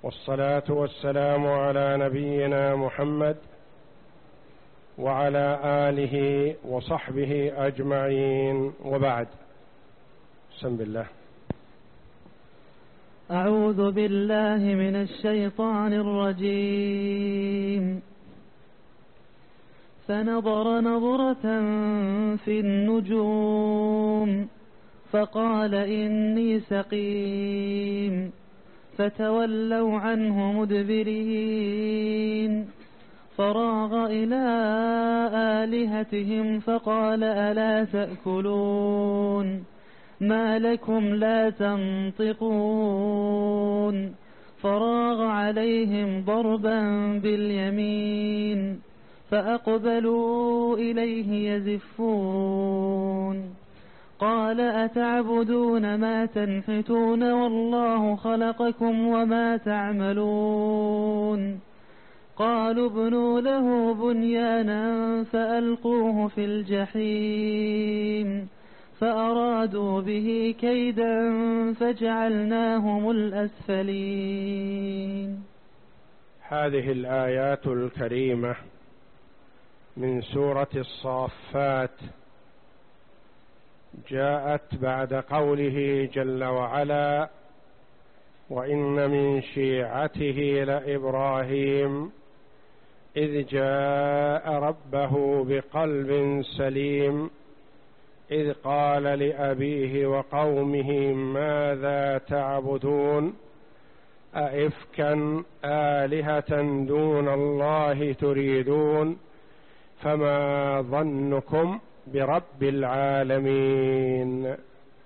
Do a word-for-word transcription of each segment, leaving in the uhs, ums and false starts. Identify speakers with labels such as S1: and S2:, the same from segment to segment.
S1: والصلاة والسلام على نبينا محمد وعلى آله وصحبه أجمعين، وبعد. بسم الله.
S2: أعوذ بالله من الشيطان الرجيم. فنظر نظرة في النجوم فقال إني سقيم، فتولوا عنه مدبرين. فراغ إلى آلهتهم فقال ألا تأكلون ما لكم لا تنطقون. فراغ عليهم ضربا باليمين فأقبلوا إليه يزفون. قال أتعبدون ما تنحتون والله خلقكم وما تعملون. قالوا ابنوا له بنيانا فألقوه في الجحيم فأرادوا به كيدا فجعلناهم الأسفلين.
S1: هذه الآيات الكريمة من سورة الصافات جاءت بعد قوله جل وعلا: وإن من شيعته لإبراهيم إذ جاء ربه بقلب سليم إذ قال لأبيه وقومه ماذا تعبدون أئفكا آلهة دون الله تريدون فما ظنكم برب العالمين.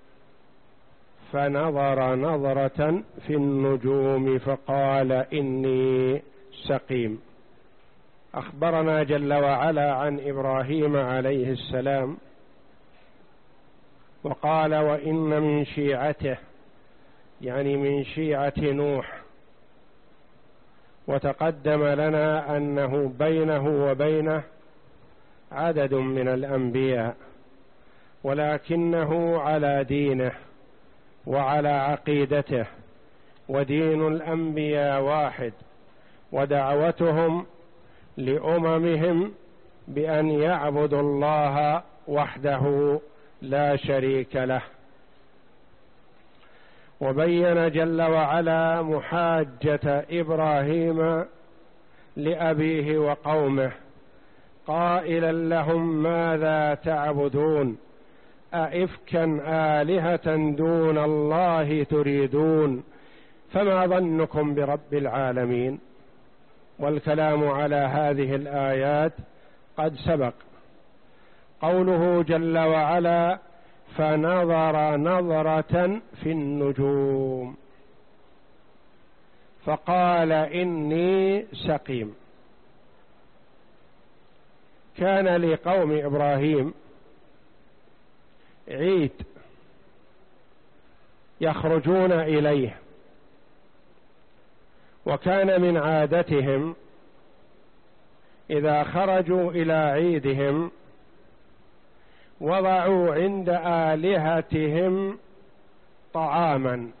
S1: فنظر نظرة في النجوم فقال إني سقيم. أخبرنا جل وعلا عن إبراهيم عليه السلام وقال وإن من شيعته، يعني من شيعة نوح. وتقدم لنا أنه بينه وبينه عدد من الأنبياء، ولكنه على دينه وعلى عقيدته، ودين الأنبياء واحد، ودعوتهم لأممهم بأن يعبدوا الله وحده لا شريك له. وبين جل وعلا محاجة إبراهيم لأبيه وقومه قائلا لهم ماذا تعبدون أئفكا آلهة دون الله تريدون فما ظنكم برب العالمين. والكلام على هذه الآيات قد سبق. قوله جل وعلا فنظر نظرة في النجوم فقال إني سقيم. كان لقوم إبراهيم عيد يخرجون إليه، وكان من عادتهم إذا خرجوا إلى عيدهم وضعوا عند آلهتهم طعاما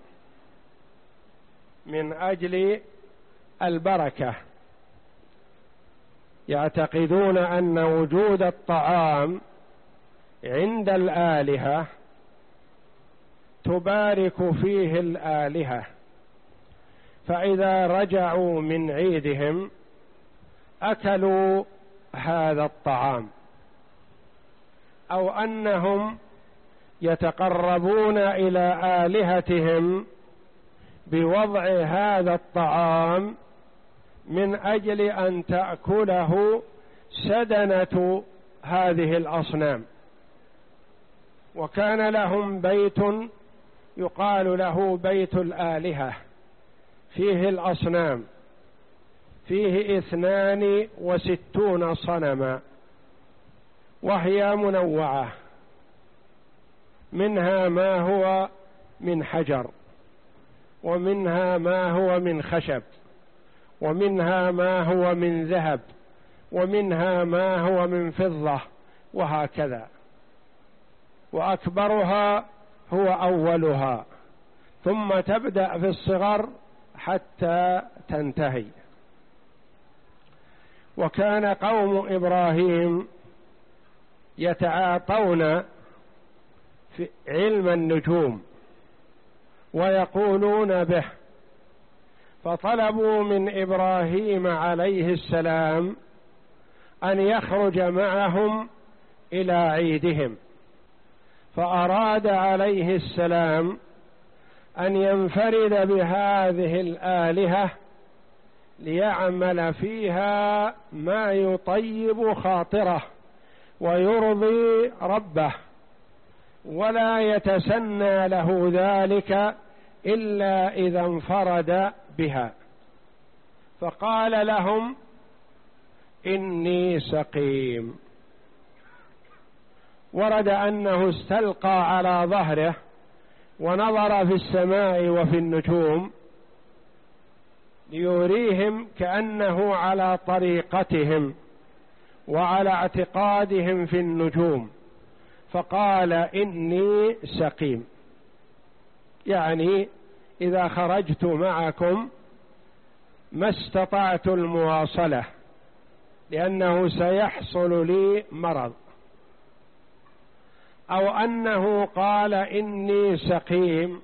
S1: من أجل البركة. يعتقدون أن وجود الطعام عند الآلهة تبارك فيه الآلهة، فإذا رجعوا من عيدهم أكلوا هذا الطعام، أو أنهم يتقربون إلى آلهتهم بوضع هذا الطعام من أجل أن تأكله سدنة هذه الأصنام. وكان لهم بيت يقال له بيت الآلهة، فيه الأصنام، فيه اثنان وستون صنما، وهي منوعة، منها ما هو من حجر، ومنها ما هو من خشب، ومنها ما هو من ذهب، ومنها ما هو من فضة، وهكذا. وأكبرها هو أولها، ثم تبدأ في الصغر حتى تنتهي. وكان قوم إبراهيم يتعاطون في علم النجوم ويقولون به، فطلبوا من إبراهيم عليه السلام أن يخرج معهم إلى عيدهم، فأراد عليه السلام أن ينفرد بهذه الآلهة ليعمل فيها ما يطيب خاطره ويرضي ربه، ولا يتسنى له ذلك إلا إذا انفرد بها. فقال لهم: إني سقيم. ورد أنه استلقى على ظهره ونظر في السماء وفي النجوم ليريهم كأنه على طريقتهم وعلى اعتقادهم في النجوم، فقال: إني سقيم، يعني إذا خرجت معكم ما استطعت المواصلة لأنه سيحصل لي مرض. أو أنه قال: إني سقيم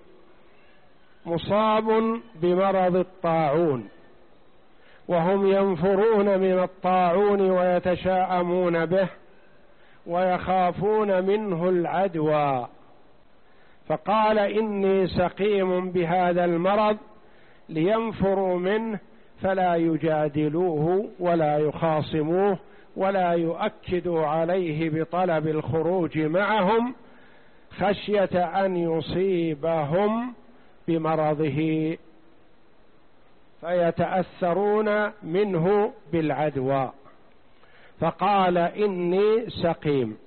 S1: مصاب بمرض الطاعون، وهم ينفرون من الطاعون ويتشاءمون به ويخافون منه العدوى، فقال: إني سقيم بهذا المرض لينفروا منه فلا يجادلوه ولا يخاصموه ولا يؤكدوا عليه بطلب الخروج معهم خشية أن يصيبهم بمرضه فيتأثرون منه بالعدوى. فقال: إني سقيم.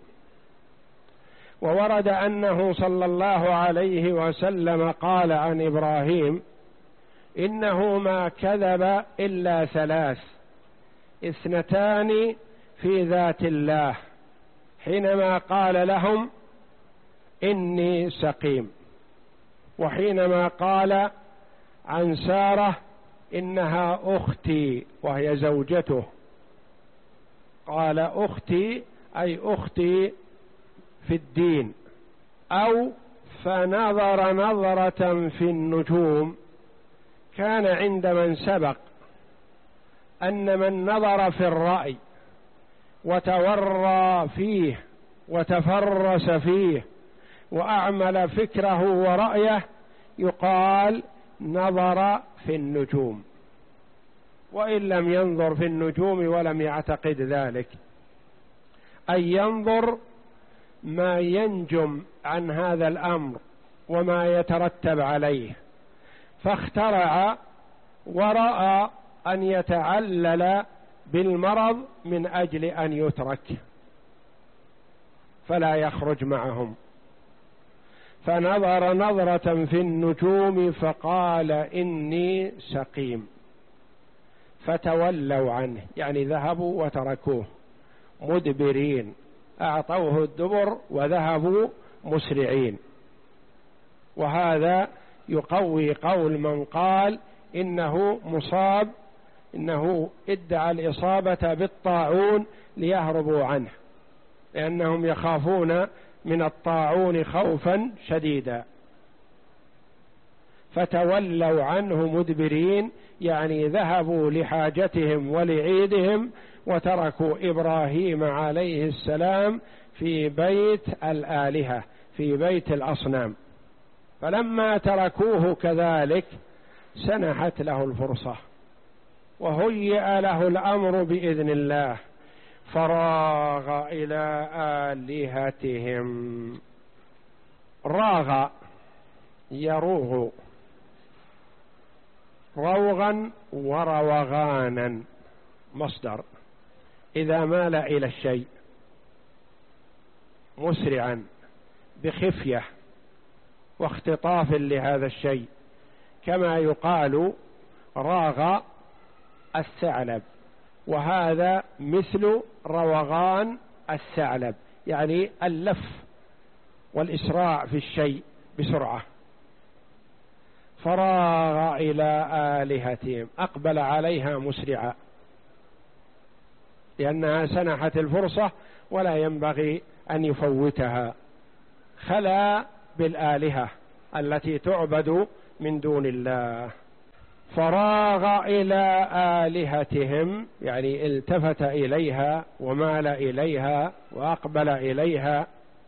S1: وورد أنه صلى الله عليه وسلم قال عن إبراهيم: إنه ما كذب إلا ثلاث، اثنتان في ذات الله، حينما قال لهم: إني سقيم، وحينما قال عن سارة: إنها أختي، وهي زوجته، قال أختي أي أختي في الدين. أو فنظر نظرة في النجوم، كان عند من سبق أن من نظر في الرأي وتورى فيه وتفرس فيه وأعمل فكره ورأيه يقال نظر في النجوم، وإن لم ينظر في النجوم ولم يعتقد ذلك، أي ينظر ما ينجم عن هذا الأمر وما يترتب عليه، فاخترع ورأى أن يتعلل بالمرض من أجل أن يترك فلا يخرج معهم، فنظر نظرة في النجوم فقال: إني سقيم، فتولوا عنه، يعني ذهبوا وتركوه مدبرين، أعطوه الدبر وذهبوا مسرعين. وهذا يقوي قول من قال إنه مصاب، إنه ادعى الإصابة بالطاعون ليهربوا عنه، لأنهم يخافون من الطاعون خوفا شديدا. فتولوا عنه مدبرين، يعني ذهبوا لحاجتهم ولعيدهم وتركوا إبراهيم عليه السلام في بيت الآلهة، في بيت الأصنام. فلما تركوه كذلك سنحت له الفرصة وهيئ له الأمر بإذن الله، فراغ إلى آلهتهم. راغ يروغ روغا وروغانا، مصدر إذا مال إلى الشيء مسرعا بخفية واختطاف لهذا الشيء، كما يقال راغ الثعلب، وهذا مثل روغان الثعلب، يعني اللف والإسراع في الشيء بسرعة. فراغ إلى آلهتهم، أقبل عليها مسرعا لأنها سنحت الفرصة ولا ينبغي أن يفوتها. خلا بالآلهة التي تعبد من دون الله. فراغ إلى آلهتهم يعني التفت إليها ومال إليها وأقبل إليها،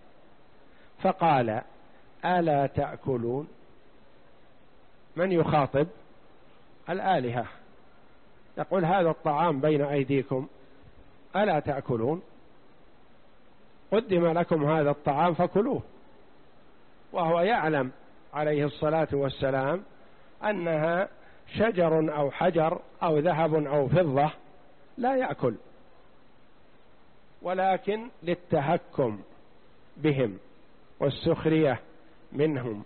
S1: فقال ألا تأكلون؟ من يخاطب؟ الآلهة، يقول هذا الطعام بين أيديكم ألا تأكلون؟ قدم لكم هذا الطعام فكلوه، وهو يعلم عليه الصلاة والسلام أنها شجر أو حجر أو ذهب أو فضة لا يأكل، ولكن للتهكم بهم والسخرية منهم.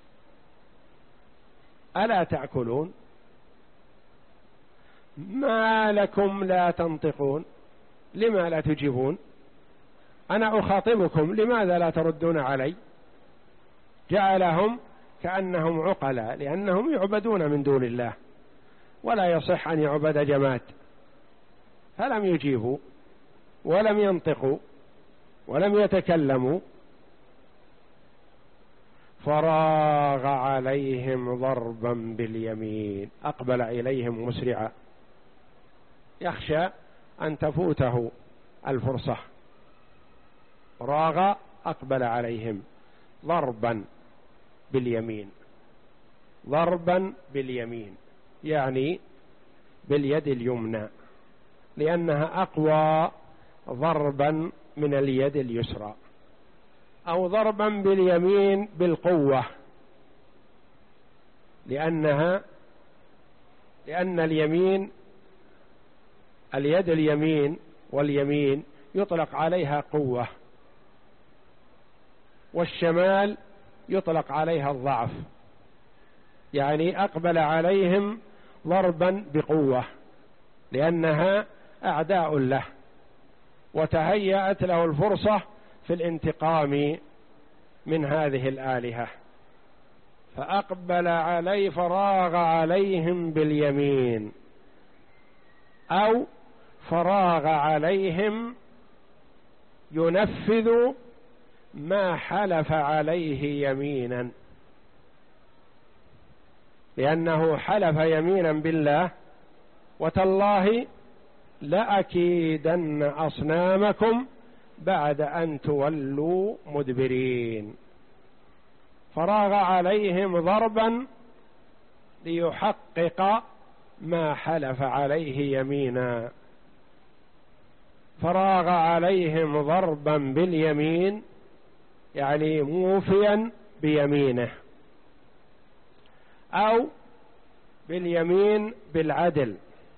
S1: ألا تأكلون؟ ما لكم لا تنطقون؟ لما لا تجيبون؟ أنا أخاطبكم لماذا لا تردون علي؟ جعلهم كأنهم عقلاء لأنهم يعبدون من دون الله، ولا يصح أن يعبد جماد، فلم يجيبوا ولم ينطقوا ولم يتكلموا. فراغ عليهم ضربا باليمين، أقبل إليهم مسرعا يخشى أن تفوته الفرصة. راغ أقبل عليهم ضربا باليمين، ضربا باليمين يعني باليد اليمنى، لأنها أقوى ضربا من اليد اليسرى، أو ضربا باليمين بالقوة، لأنها لأن اليمين اليد اليمين واليمين يطلق عليها قوة، والشمال يطلق عليها الضعف، يعني أقبل عليهم ضربا بقوة لأنها أعداء له، وتهيأت له الفرصة في الانتقام من هذه الآلهة. فأقبل عليه فراغ عليهم باليمين، أو فراغ عليهم ينفذ ما حلف عليه يمينا، لأنه حلف يمينا بالله وتالله لأكيدن أصنامكم بعد أن تولوا مدبرين. فراغ عليهم ضربا ليحقق ما حلف عليه يمينا. فراغ عليهم ضربا باليمين يعني موفيا بيمينه، أو باليمين بالعدل،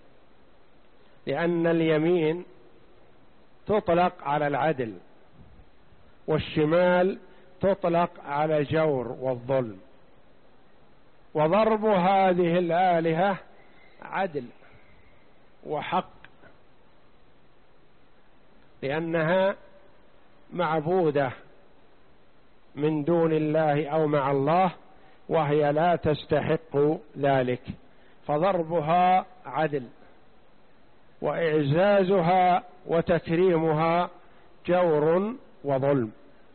S1: لأن اليمين تطلق على العدل والشمال تطلق على الجور والظلم، وضرب هذه الآلهة عدل وحق، لأنها معبودة من دون الله أو مع الله وهي لا تستحق ذلك، فضربها عدل، وإعزازها وتكريمها جور وظلم.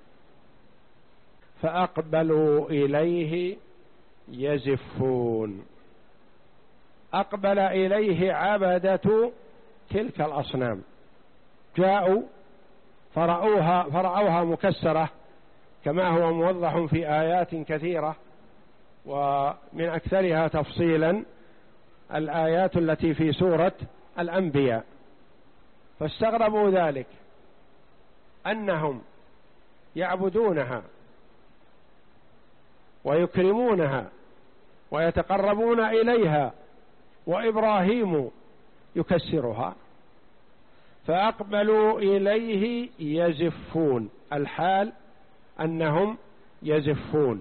S1: فأقبلوا إليه يزفون، أقبل إليه عبدة تلك الأصنام، جاءوا فرأوها, فرأوها مكسرة كما هو موضح في آيات كثيرة، ومن أكثرها تفصيلا الآيات التي في سورة الأنبياء، فاستغربوا ذلك أنهم يعبدونها ويكرمونها ويتقربون إليها، وإبراهيم يكسرها. فأقبلوا إليه يزفون، الحال أنهم يزفون،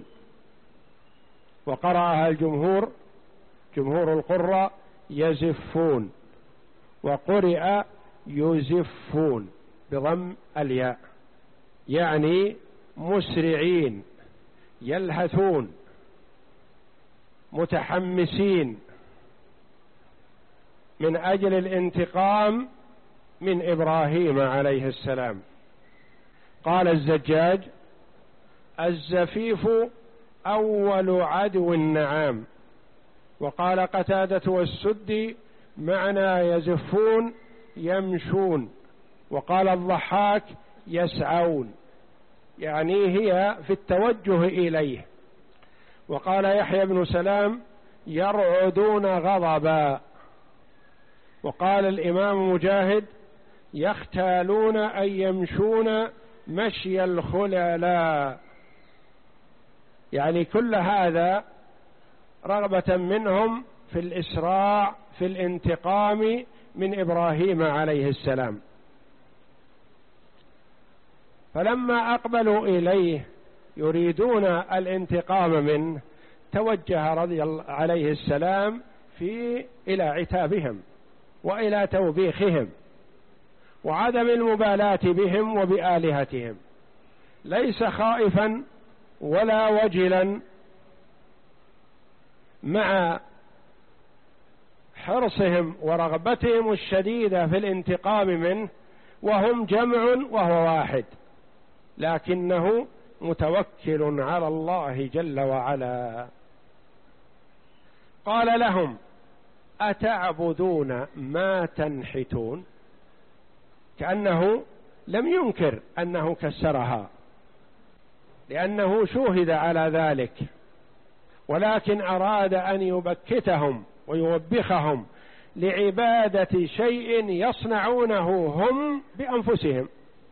S1: وقرأها الجمهور جمهور القراء يزفون، وقرئ يزفون بضم الياء، يعني مسرعين يلهثون متحمسين من أجل الانتقام من إبراهيم عليه السلام. قال الزجاج: الزفيف أول عدو النعام. وقال قتادة والسدي: معنى يزفون يمشون. وقال الضحاك: يسعون، يعني هي في التوجه إليه. وقال يحيى بن سلام: يرعدون غضبا. وقال الإمام مجاهد: يختالون أي يمشون مشي الخللاء، يعني كل هذا رغبة منهم في الإسراع في الانتقام من إبراهيم عليه السلام. فلما أقبلوا إليه يريدون الانتقام منه، توجه رضي الله عليه السلام في إلى عتابهم وإلى توبيخهم وعدم المبالاة بهم وبآلهتهم، ليس خائفا ولا وجلا مع حرصهم ورغبتهم الشديدة في الانتقام منه، وهم جمع وهو واحد، لكنه متوكل على الله جل وعلا. قال لهم: أتعبدون ما تنحتون، كأنه لم ينكر أنه كسرها لأنه شوهد على ذلك، ولكن أراد أن يبكتهم ويوبخهم لعبادة شيء يصنعونه هم بأنفسهم.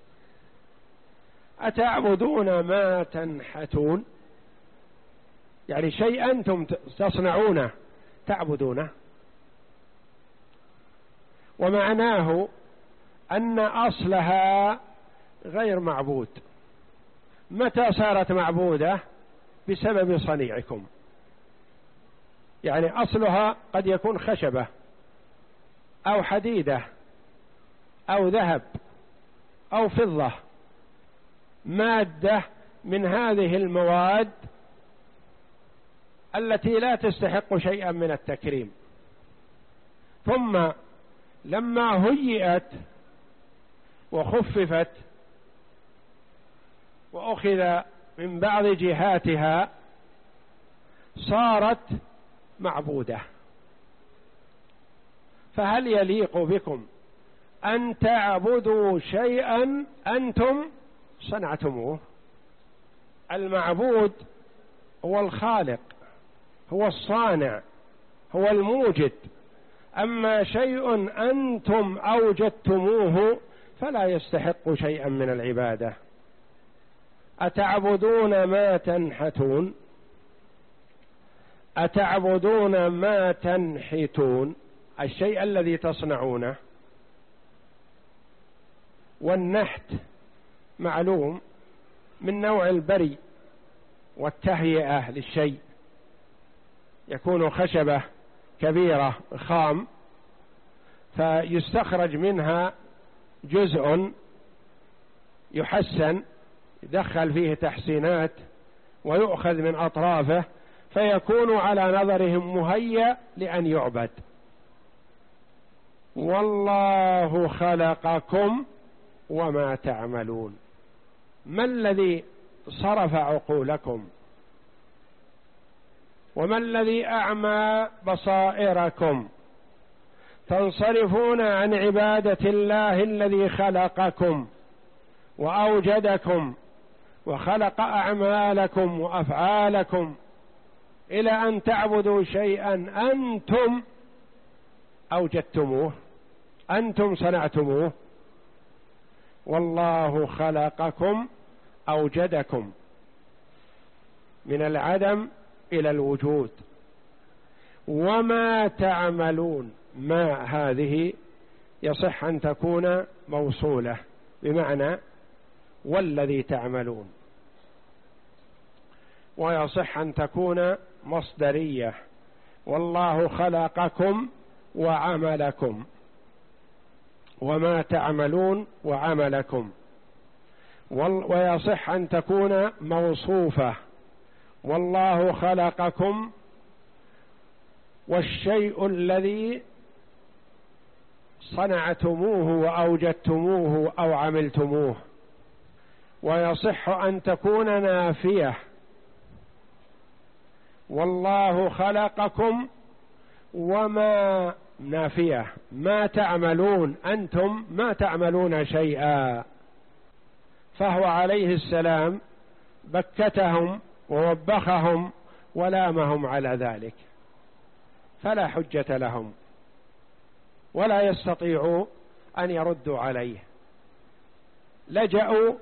S1: أتعبدون ما تنحتون، يعني شيء أنتم تصنعونه تعبدونه. ومعناه أن أصلها غير معبود. متى صارت معبودة؟ بسبب صنيعكم، يعني أصلها قد يكون خشبة أو حديدة أو ذهب أو فضة، مادة من هذه المواد التي لا تستحق شيئا من التكريم. ثم لما هيئت وخففت وأخذ من بعض جهاتها صارت معبودة. فهل يليق بكم أن تعبدوا شيئا أنتم صنعتموه؟ المعبود هو الخالق، هو الصانع، هو الموجد. أما شيء أنتم أوجدتموه فلا يستحق شيئا من العبادة. أتعبدون ما تنحتون، أتعبدون ما تنحتون، الشيء الذي تصنعونه. والنحت معلوم من نوع البري والتهيئة للشيء، يكون خشبة كبيرة خام فيستخرج منها جزء يحسن، يدخل فيه تحسينات ويؤخذ من أطرافه فيكون على نظرهم مهيأ لأن يعبد. والله خلقكم وما تعملون. ما الذي صرف عقولكم؟ وما الذي أعمى بصائركم تنصرفون عن عبادة الله الذي خلقكم وأوجدكم وخلق أعمالكم وأفعالكم إلى أن تعبدوا شيئا أنتم أوجدتموه، أنتم صنعتموه؟ والله خلقكم أوجدكم من العدم إلى الوجود. وما تعملون، ما هذه يصح أن تكون موصولة بمعنى والذي تعملون، ويصح أن تكون مصدرية، والله خلقكم وعملكم، وما تعملون وعملكم. ويصح أن تكون موصوفة، والله خلقكم والشيء الذي صنعتموه وأوجدتموه أو عملتموه، ويصح أن تكون نافية، والله خلقكم وما نافية ما تعملون، أنتم ما تعملون شيئا. فهو عليه السلام بكتهم ووبخهم ولامهم على ذلك، فلا حجة لهم ولا يستطيعوا أن يردوا عليه. لجأوا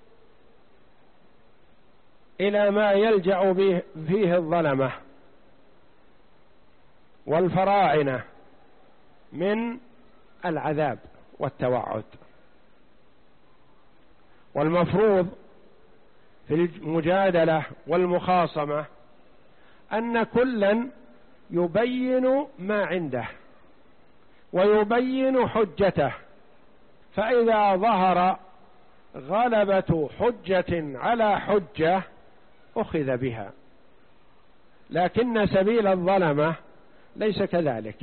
S1: إلى ما يلجأ فيه الظلمة والفراعنة من العذاب والتوعد. والمفروض في المجادلة والمخاصمة أن كلا يبين ما عنده ويبين حجته، فإذا ظهر غلبة حجة على حجة أخذ بها، لكن سبيل الظلمة ليس كذلك.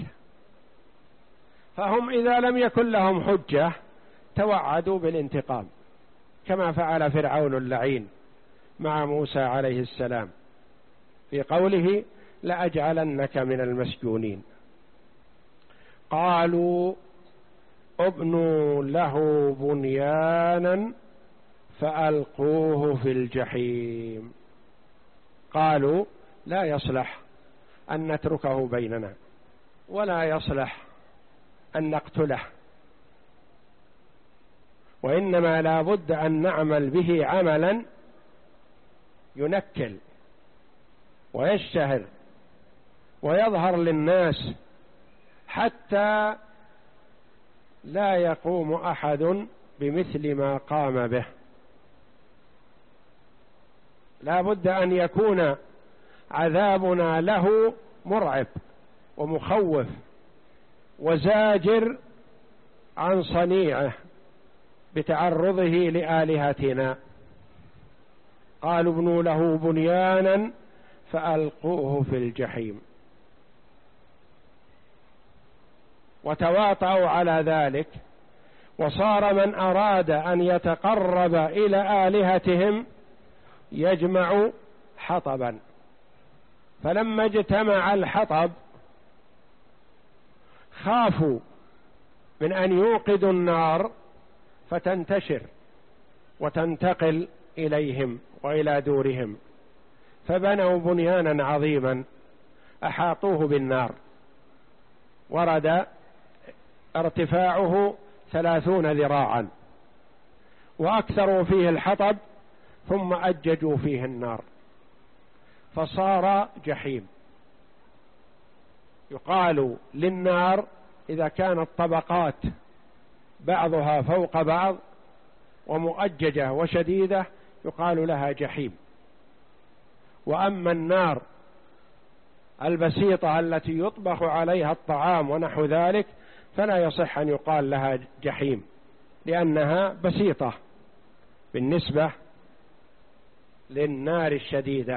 S1: فهم إذا لم يكن لهم حجة توعدوا بالانتقام، كما فعل فرعون اللعين مع موسى عليه السلام في قوله لأجعلنك من المسجونين. قالوا ابنوا له بنيانا فألقوه في الجحيم. قالوا لا يصلح أن نتركه بيننا، ولا يصلح أن نقتله، وإنما لا بد أن نعمل به عملا ينكل ويشتهر ويظهر للناس حتى لا يقوم أحد بمثل ما قام به. لا بد أن يكون عذابنا له مرعب ومخوف وزاجر عن صنيعه بتعرضه لآلهتنا. قالوا ابنوا له بنيانا فألقوه في الجحيم، وتواطؤوا على ذلك، وصار من أراد أن يتقرب إلى آلهتهم يجمع حطبا، فلما اجتمع الحطب خافوا من أن يوقدوا النار فتنتشر وتنتقل إليهم وإلى دورهم، فبنوا بنيانا عظيما أحاطوه بالنار، ورد ارتفاعه ثلاثون ذراعا، وأكثروا فيه الحطب ثم أججوا فيه النار فصار جحيم. يقال للنار إذا كانت طبقات بعضها فوق بعض ومؤججة وشديدة يقال لها جحيم. وأما النار البسيطة التي يطبخ عليها الطعام ونحو ذلك فلا يصح أن يقال لها جحيم، لأنها بسيطة بالنسبة للنار الشديدة.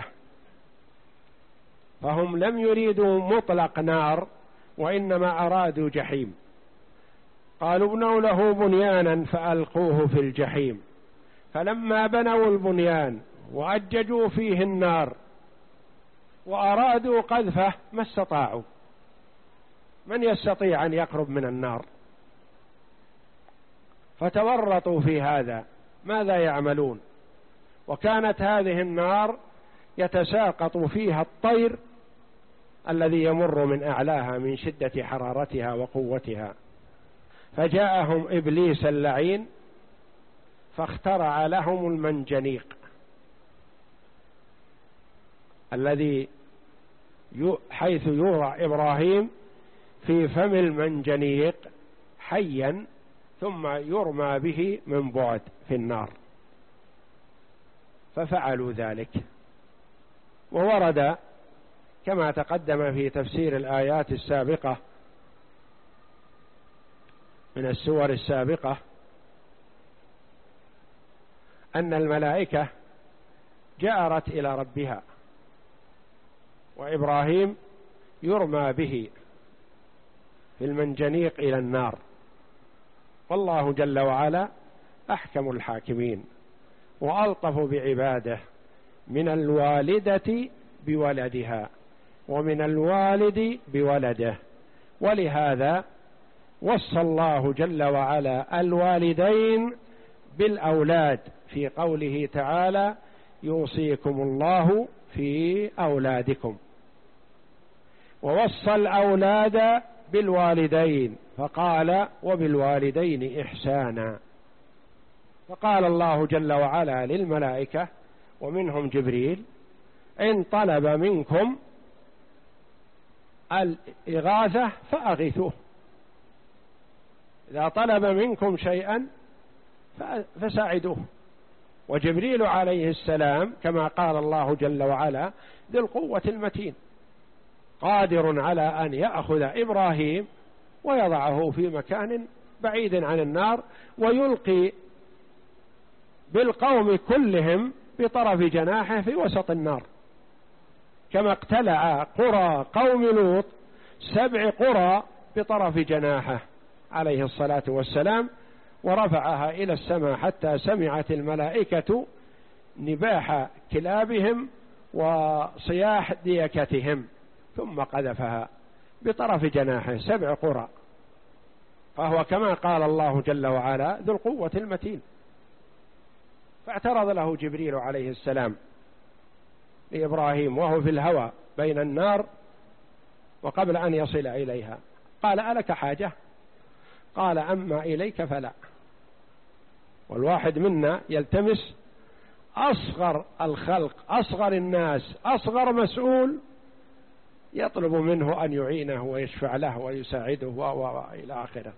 S1: فهم لم يريدوا مطلق نار، وإنما أرادوا جحيم. قالوا ابنوا له بنيانا فألقوه في الجحيم. فلما بنوا البنيان وأججوا فيه النار وأرادوا قذفه ما استطاعوا. من يستطيع أن يقرب من النار؟ فتورطوا في هذا، ماذا يعملون؟ وكانت هذه النار يتساقط فيها الطير الذي يمر من أعلاها من شدة حرارتها وقوتها. فجاءهم إبليس اللعين فاخترع لهم المنجنيق الذي حيث يورى إبراهيم في فم المنجنيق حيا ثم يرمى به من بعد في النار، ففعلوا ذلك. وورد كما تقدم في تفسير الآيات السابقة من السور السابقة أن الملائكة جأرت إلى ربها، وإبراهيم يرمى به في المنجنيق إلى النار. والله جل وعلا أحكم الحاكمين وألطف بعباده من الوالدة بولدها ومن الوالد بولده. ولهذا وصى الله جل وعلا الوالدين بالأولاد في قوله تعالى: يوصيكم الله في أولادكم. ووصى الأولاد بالوالدين فقال: وبالوالدين إحسانا. فقال الله جل وعلا للملائكة ومنهم جبريل: إن طلب منكم الإغاثة فأغثوه، إذا طلب منكم شيئا فساعدوه. وجبريل عليه السلام كما قال الله جل وعلا ذي القوة المتين، قادر على أن يأخذ إبراهيم ويضعه في مكان بعيد عن النار ويلقي بالقوم كلهم بطرف جناحه في وسط النار، كما اقتلع قرى قوم لوط سبع قرى بطرف جناحه عليه الصلاة والسلام، ورفعها إلى السماء حتى سمعت الملائكة نباح كلابهم وصياح ديكتهم، ثم قذفها بطرف جناحه سبع قرى. فهو كما قال الله جل وعلا ذو القوة المتين. فاعترض له جبريل عليه السلام لإبراهيم وهو في الهوى بين النار وقبل أن يصل إليها، قال: ألك حاجة؟ قال: أما إليك فلا. والواحد منا يلتمس أصغر الخلق، أصغر الناس، أصغر مسؤول، يطلب منه أن يعينه ويشفع له ويساعده وإلى آخره.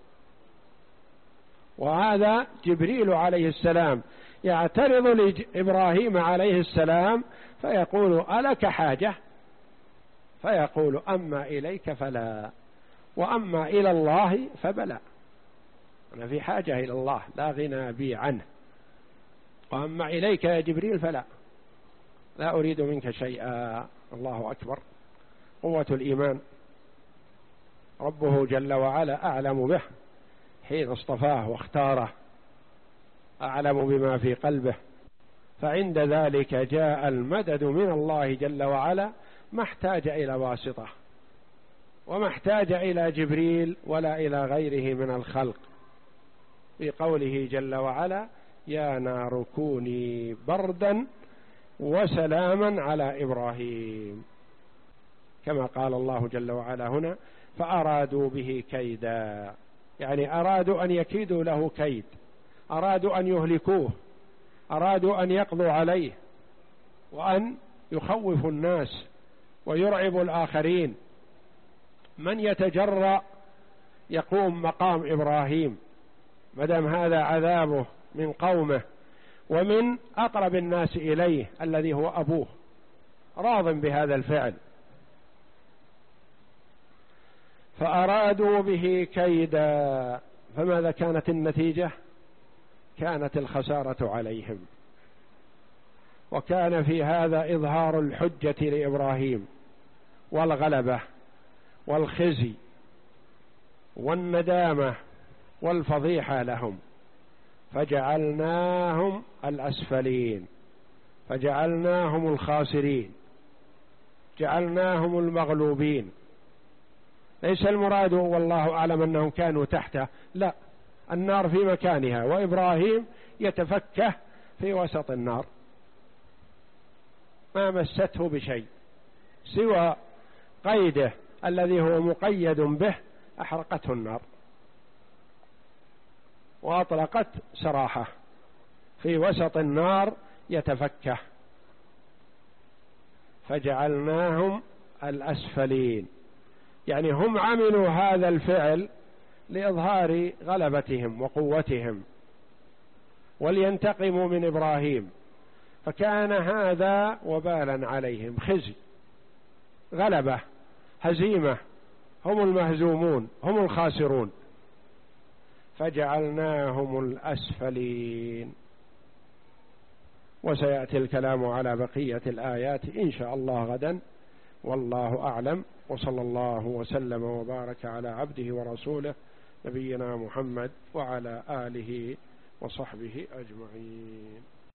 S1: وهذا جبريل عليه السلام يعترض لإبراهيم عليه السلام فيقول: ألك حاجة؟ فيقول: أما إليك فلا، وأما إلى الله فبلى. أنا في حاجة إلى الله لا غنى بي عنه، وأما إليك يا جبريل فلا، لا أريد منك شيئا. الله أكبر. قوة الإيمان. ربه جل وعلا أعلم به حين اصطفاه واختاره، أعلم بما في قلبه، فعند ذلك جاء المدد من الله جل وعلا، ما احتاج إلى واسطة وما احتاج إلى جبريل ولا إلى غيره من الخلق، في قوله جل وعلا: يا نار كوني بردا وسلاما على إبراهيم، كما قال الله جل وعلا هنا: فأرادوا به كيدا، يعني أرادوا أن يكيدوا له كيد، أرادوا أن يهلكوه، أرادوا أن يقضوا عليه وأن يخوفوا الناس ويرعبوا الآخرين. من يتجرأ يقوم مقام إبراهيم مدام هذا عذابه من قومه ومن أقرب الناس إليه الذي هو أبوه، راض بهذا الفعل. فأرادوا به كيدا، فماذا كانت النتيجة؟ كانت الخسارة عليهم. وكان في هذا إظهار الحجة لإبراهيم والغلبة والخزي والندامة والفضيحة لهم، فجعلناهم الأسفلين، فجعلناهم الخاسرين، جعلناهم المغلوبين. ليس المراد والله أعلم أنهم كانوا تحته، لا، النار في مكانها وإبراهيم يتفكه في وسط النار، ما مسته بشيء سوى قيده الذي هو مقيد به، أحرقته النار وأطلقت سراحه في وسط النار يتفكه. فجعلناهم الأسفلين، يعني هم عملوا هذا الفعل لإظهار غلبتهم وقوتهم ولينتقموا من إبراهيم، فكان هذا وبالا عليهم، خزي، غلبة، هزيمة، هم المهزومون، هم الخاسرون. فجعلناهم الأسفلين. وسيأتي الكلام على بقية الآيات إن شاء الله غدا، والله أعلم. وصلى الله وسلم وبارك على عبده ورسوله نبينا محمد وعلى آله وصحبه أجمعين.